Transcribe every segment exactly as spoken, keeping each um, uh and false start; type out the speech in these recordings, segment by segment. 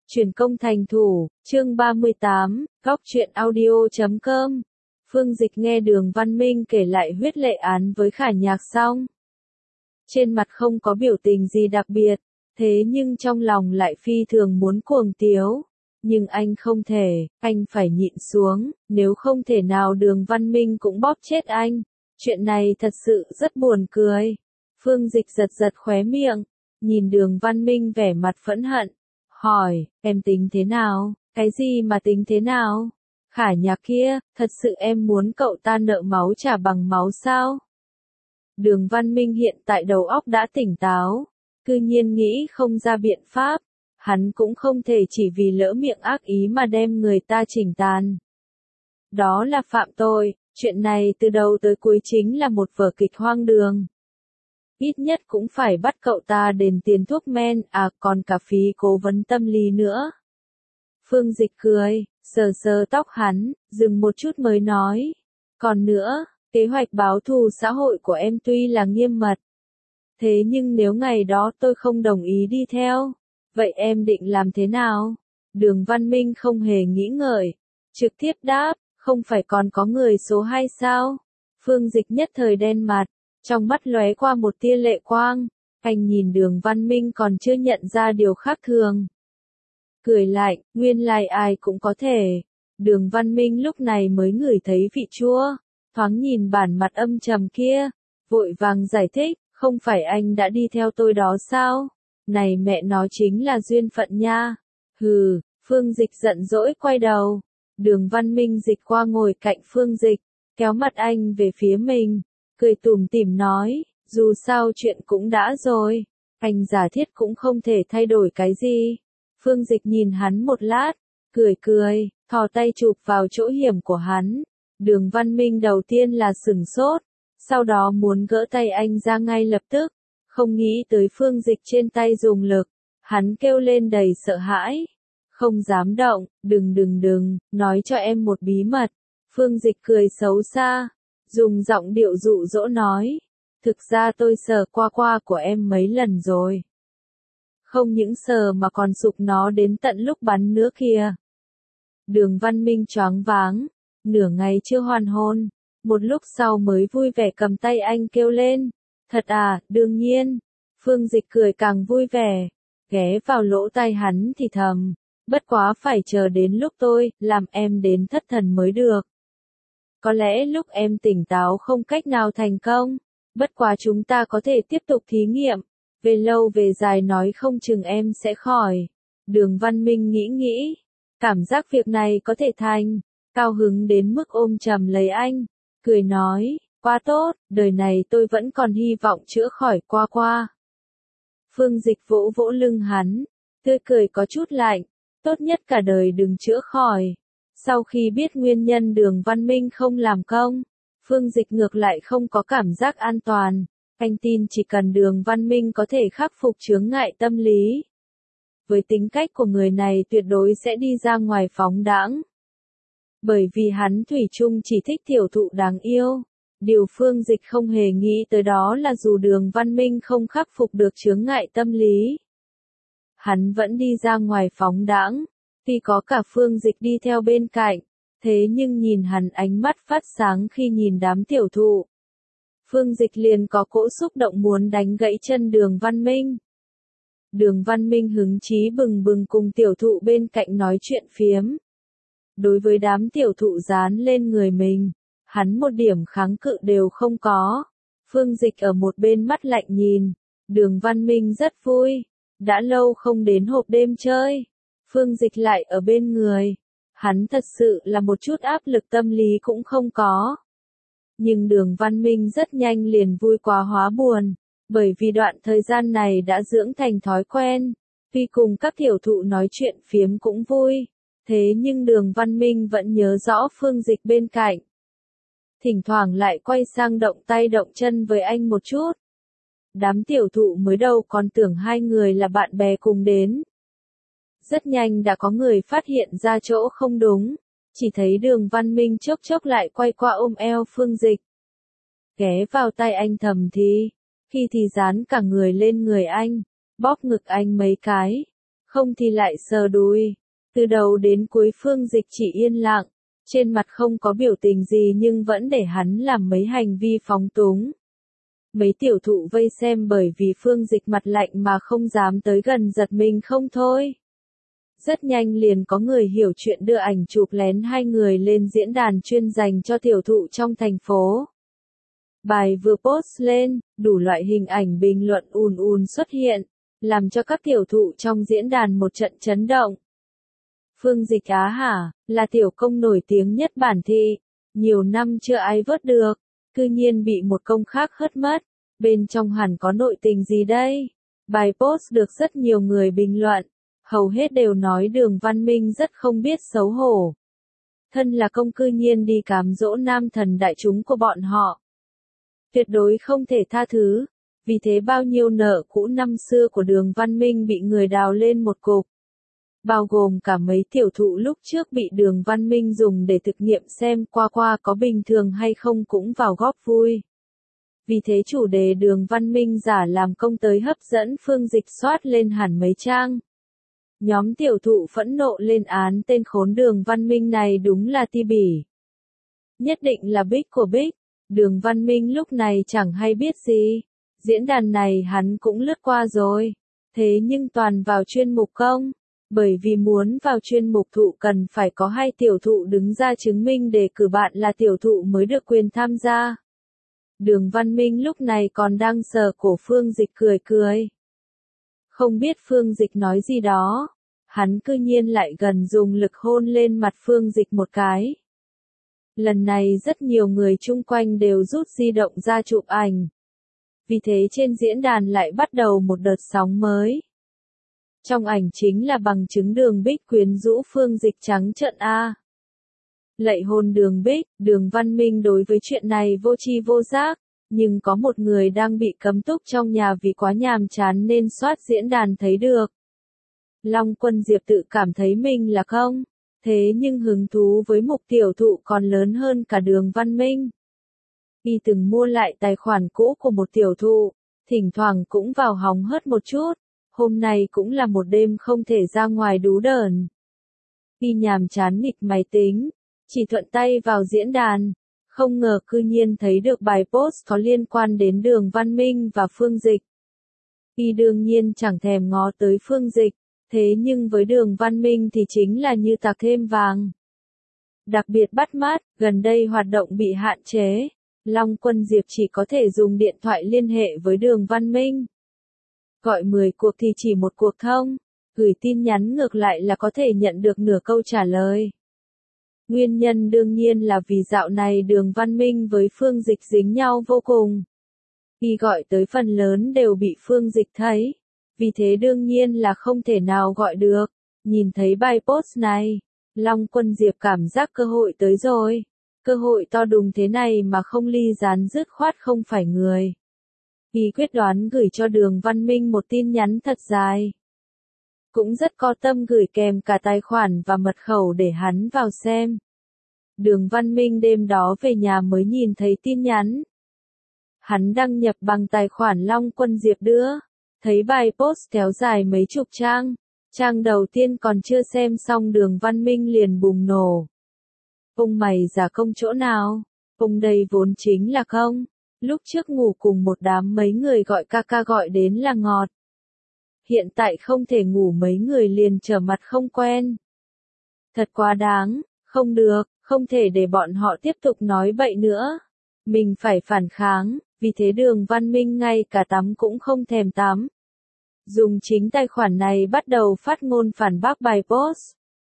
Truyền công thành thủ, chương ba mươi tám, góc truyện audio chấm com. Phương Dịch nghe Đường Văn Minh kể lại huyết lệ án với Khả Nhạc xong. Trên mặt không có biểu tình gì đặc biệt, thế nhưng trong lòng lại phi thường muốn cuồng tiếu. Nhưng anh không thể, anh phải nhịn xuống, nếu không thể nào Đường Văn Minh cũng bóp chết anh. Chuyện này thật sự rất buồn cười. Phương Dịch giật giật khóe miệng, nhìn Đường Văn Minh vẻ mặt phẫn hận. Hỏi, em tính thế nào? Cái gì mà tính thế nào? Khả Nhạc kia, thật sự em muốn cậu ta nợ máu trả bằng máu sao? Đường Văn Minh hiện tại đầu óc đã tỉnh táo, cư nhiên nghĩ không ra biện pháp. Hắn cũng không thể chỉ vì lỡ miệng ác ý mà đem người ta chỉnh tàn. Đó là phạm tội, chuyện này từ đầu tới cuối chính là một vở kịch hoang đường. Ít nhất cũng phải bắt cậu ta đền tiền thuốc men, à còn cả phí cố vấn tâm lý nữa. Phương Dịch cười, sờ sờ tóc hắn, dừng một chút mới nói. Còn nữa, kế hoạch báo thù xã hội của em tuy là nghiêm mật. Thế nhưng nếu ngày đó tôi không đồng ý đi theo, vậy em định làm thế nào? Đường Văn Minh không hề nghĩ ngợi, trực tiếp đáp, không phải còn có người số hai sao? Phương Dịch nhất thời đen mặt. Trong mắt lóe qua một tia lệ quang, anh nhìn Đường Văn Minh còn chưa nhận ra điều khác thường. Cười lạnh, nguyên lai ai cũng có thể. Đường Văn Minh lúc này mới ngửi thấy vị chua, thoáng nhìn bản mặt âm trầm kia, vội vàng giải thích, không phải anh đã đi theo tôi đó sao? Này mẹ nó chính là duyên phận nha. Hừ, Phương Dịch giận dỗi quay đầu. Đường Văn Minh dịch qua ngồi cạnh Phương Dịch, kéo mặt anh về phía mình. Cười tủm tỉm nói, dù sao chuyện cũng đã rồi, anh giả thiết cũng không thể thay đổi cái gì. Phương Dịch nhìn hắn một lát, cười cười, thò tay chụp vào chỗ hiểm của hắn. Đường Văn Minh đầu tiên là sửng sốt, sau đó muốn gỡ tay anh ra ngay lập tức, không nghĩ tới Phương Dịch trên tay dùng lực, hắn kêu lên đầy sợ hãi. Không dám động, đừng đừng đừng, nói cho em một bí mật. Phương Dịch cười xấu xa. Dùng giọng điệu dụ dỗ nói, thực ra tôi sờ qua qua của em mấy lần rồi. Không những sờ mà còn sục nó đến tận lúc bắn nữa kìa. Đường Văn Minh choáng váng, nửa ngày chưa hoàn hồn, một lúc sau mới vui vẻ cầm tay anh kêu lên, thật à, đương nhiên. Phương Dịch cười càng vui vẻ, ghé vào lỗ tai hắn thì thầm, bất quá phải chờ đến lúc tôi làm em đến thất thần mới được. Có lẽ lúc em tỉnh táo không cách nào thành công, bất quá chúng ta có thể tiếp tục thí nghiệm, về lâu về dài nói không chừng em sẽ khỏi. Đường Văn Minh nghĩ nghĩ, cảm giác việc này có thể thành, cao hứng đến mức ôm chầm lấy anh, cười nói, quá tốt, đời này tôi vẫn còn hy vọng chữa khỏi qua qua. Phương Dịch vỗ vỗ lưng hắn, tươi cười có chút lạnh, tốt nhất cả đời đừng chữa khỏi. Sau khi biết nguyên nhân Đường Văn Minh không làm công, Phương Dịch ngược lại không có cảm giác an toàn. Anh tin chỉ cần Đường Văn Minh có thể khắc phục chướng ngại tâm lý. Với tính cách của người này tuyệt đối sẽ đi ra ngoài phóng đãng. Bởi vì hắn thủy chung chỉ thích tiểu thụ đáng yêu. Điều Phương Dịch không hề nghĩ tới đó là dù Đường Văn Minh không khắc phục được chướng ngại tâm lý, hắn vẫn đi ra ngoài phóng đãng. Tuy có cả Phương Dịch đi theo bên cạnh, thế nhưng nhìn hắn ánh mắt phát sáng khi nhìn đám tiểu thụ. Phương Dịch liền có cỗ xúc động muốn đánh gãy chân Đường Văn Minh. Đường Văn Minh hứng chí bừng bừng cùng tiểu thụ bên cạnh nói chuyện phiếm. Đối với đám tiểu thụ dán lên người mình, hắn một điểm kháng cự đều không có. Phương Dịch ở một bên mắt lạnh nhìn, Đường Văn Minh rất vui, đã lâu không đến hộp đêm chơi. Phương Dịch lại ở bên người, hắn thật sự là một chút áp lực tâm lý cũng không có. Nhưng Đường Văn Minh rất nhanh liền vui quá hóa buồn, bởi vì đoạn thời gian này đã dưỡng thành thói quen, tuy cùng các tiểu thụ nói chuyện phiếm cũng vui, thế nhưng Đường Văn Minh vẫn nhớ rõ Phương Dịch bên cạnh. Thỉnh thoảng lại quay sang động tay động chân với anh một chút. Đám tiểu thụ mới đầu còn tưởng hai người là bạn bè cùng đến. Rất nhanh đã có người phát hiện ra chỗ không đúng, chỉ thấy Đường Văn Minh chốc chốc lại quay qua ôm eo Phương Dịch. Ghé vào tay anh thầm thì, khi thì dán cả người lên người anh, bóp ngực anh mấy cái, không thì lại sờ đùi. Từ đầu đến cuối Phương Dịch chỉ yên lặng, trên mặt không có biểu tình gì nhưng vẫn để hắn làm mấy hành vi phóng túng. Mấy tiểu thụ vây xem bởi vì Phương Dịch mặt lạnh mà không dám tới gần, giật mình không thôi. Rất nhanh liền có người hiểu chuyện đưa ảnh chụp lén hai người lên diễn đàn chuyên dành cho tiểu thụ trong thành phố. Bài vừa post lên, đủ loại hình ảnh bình luận ùn ùn xuất hiện, làm cho các tiểu thụ trong diễn đàn một trận chấn động. Phương Dịch á hả, là tiểu công nổi tiếng nhất bản thị, nhiều năm chưa ai vớt được, cư nhiên bị một công khác hớt mất, bên trong hẳn có nội tình gì đây? Bài post được rất nhiều người bình luận, hầu hết đều nói Đường Văn Minh rất không biết xấu hổ. Thân là công cư nhiên đi cám dỗ nam thần đại chúng của bọn họ. Tuyệt đối không thể tha thứ, vì thế bao nhiêu nợ cũ năm xưa của Đường Văn Minh bị người đào lên một cục. Bao gồm cả mấy tiểu thụ lúc trước bị Đường Văn Minh dùng để thực nghiệm xem qua qua có bình thường hay không cũng vào góp vui. Vì thế chủ đề Đường Văn Minh giả làm công tới hấp dẫn Phương Dịch soát lên hẳn mấy trang. Nhóm tiểu thụ phẫn nộ lên án tên khốn Đường Văn Minh này đúng là ti bỉ. Nhất định là bích của bích, Đường Văn Minh lúc này chẳng hay biết gì. Diễn đàn này hắn cũng lướt qua rồi. Thế nhưng toàn vào chuyên mục công. Bởi vì muốn vào chuyên mục thụ cần phải có hai tiểu thụ đứng ra chứng minh đề cử bạn là tiểu thụ mới được quyền tham gia. Đường Văn Minh lúc này còn đang sờ cổ Phương Dịch cười cười. Không biết Phương Dịch nói gì đó, hắn cư nhiên lại gần dùng lực hôn lên mặt Phương Dịch một cái. Lần này rất nhiều người chung quanh đều rút di động ra chụp ảnh. Vì thế trên diễn đàn lại bắt đầu một đợt sóng mới. Trong ảnh chính là bằng chứng Đường Bích quyến rũ Phương Dịch trắng trợn a. Lạy hôn Đường Bích, Đường Văn Minh đối với chuyện này vô tri vô giác, nhưng có một người đang bị cấm túc trong nhà vì quá nhàm chán nên soát diễn đàn thấy được. Long Quân Diệp tự cảm thấy mình là không, thế nhưng hứng thú với mục tiểu thụ còn lớn hơn cả Đường Văn Minh. Y từng mua lại tài khoản cũ của một tiểu thụ, thỉnh thoảng cũng vào hóng hớt một chút. Hôm nay cũng là một đêm không thể ra ngoài đú đờn. Y nhàm chán nghịch máy tính, chỉ thuận tay vào diễn đàn, không ngờ cư nhiên thấy được bài post có liên quan đến Đường Văn Minh và Phương Dịch. Y đương nhiên chẳng thèm ngó tới Phương Dịch, thế nhưng với Đường Văn Minh thì chính là như tạc thêm vàng. Đặc biệt bắt mắt, gần đây hoạt động bị hạn chế, Long Quân Diệp chỉ có thể dùng điện thoại liên hệ với Đường Văn Minh. Gọi mười cuộc thì chỉ một cuộc thông, gửi tin nhắn ngược lại là có thể nhận được nửa câu trả lời. Nguyên nhân đương nhiên là vì dạo này Đường Văn Minh với Phương Dịch dính nhau vô cùng. Y gọi tới phần lớn đều bị Phương Dịch thấy, vì thế đương nhiên là không thể nào gọi được. Nhìn thấy bài post này, Long Quân Diệp cảm giác cơ hội tới rồi. Cơ hội to đùng thế này mà không ly gián dứt khoát không phải người. Y quyết đoán gửi cho Đường Văn Minh một tin nhắn thật dài. Cũng rất có tâm gửi kèm cả tài khoản và mật khẩu để hắn vào xem. Đường Văn Minh đêm đó về nhà mới nhìn thấy tin nhắn. Hắn đăng nhập bằng tài khoản Long Quân Diệp đưa. Thấy bài post kéo dài mấy chục trang. Trang đầu tiên còn chưa xem xong Đường Văn Minh liền bùng nổ. Ông mày giả công chỗ nào? Ông đây vốn chính là không. Lúc trước ngủ cùng một đám mấy người gọi ca ca gọi đến là ngọt. Hiện tại không thể ngủ mấy người liền trở mặt không quen. Thật quá đáng, không được, không thể để bọn họ tiếp tục nói bậy nữa. Mình phải phản kháng, vì thế Đường Văn Minh ngay cả tắm cũng không thèm tắm. Dùng chính tài khoản này bắt đầu phát ngôn phản bác bài post.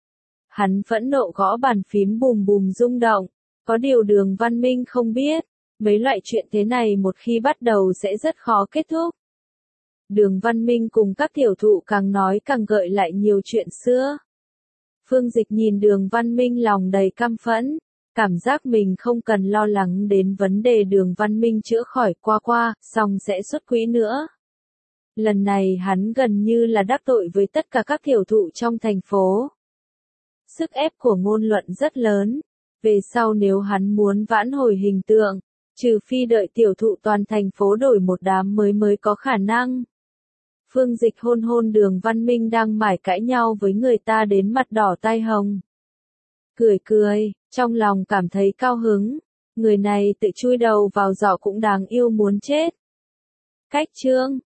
Hắn phẫn nộ gõ bàn phím bùm bùm rung động, có điều Đường Văn Minh không biết. Mấy loại chuyện thế này một khi bắt đầu sẽ rất khó kết thúc. Đường Văn Minh cùng các tiểu thụ càng nói càng gợi lại nhiều chuyện xưa. Phương Dịch nhìn Đường Văn Minh lòng đầy căm phẫn, cảm giác mình không cần lo lắng đến vấn đề Đường Văn Minh chữa khỏi qua qua, xong sẽ xuất quỹ nữa. Lần này hắn gần như là đắc tội với tất cả các tiểu thụ trong thành phố. Sức ép của ngôn luận rất lớn, về sau nếu hắn muốn vãn hồi hình tượng, trừ phi đợi tiểu thụ toàn thành phố đổi một đám mới mới có khả năng. Phương Dịch hôn hôn Đường Văn Minh đang mải cãi nhau với người ta đến mặt đỏ tai hồng. Cười cười, trong lòng cảm thấy cao hứng. Người này tự chui đầu vào giỏ cũng đáng yêu muốn chết. Cách chương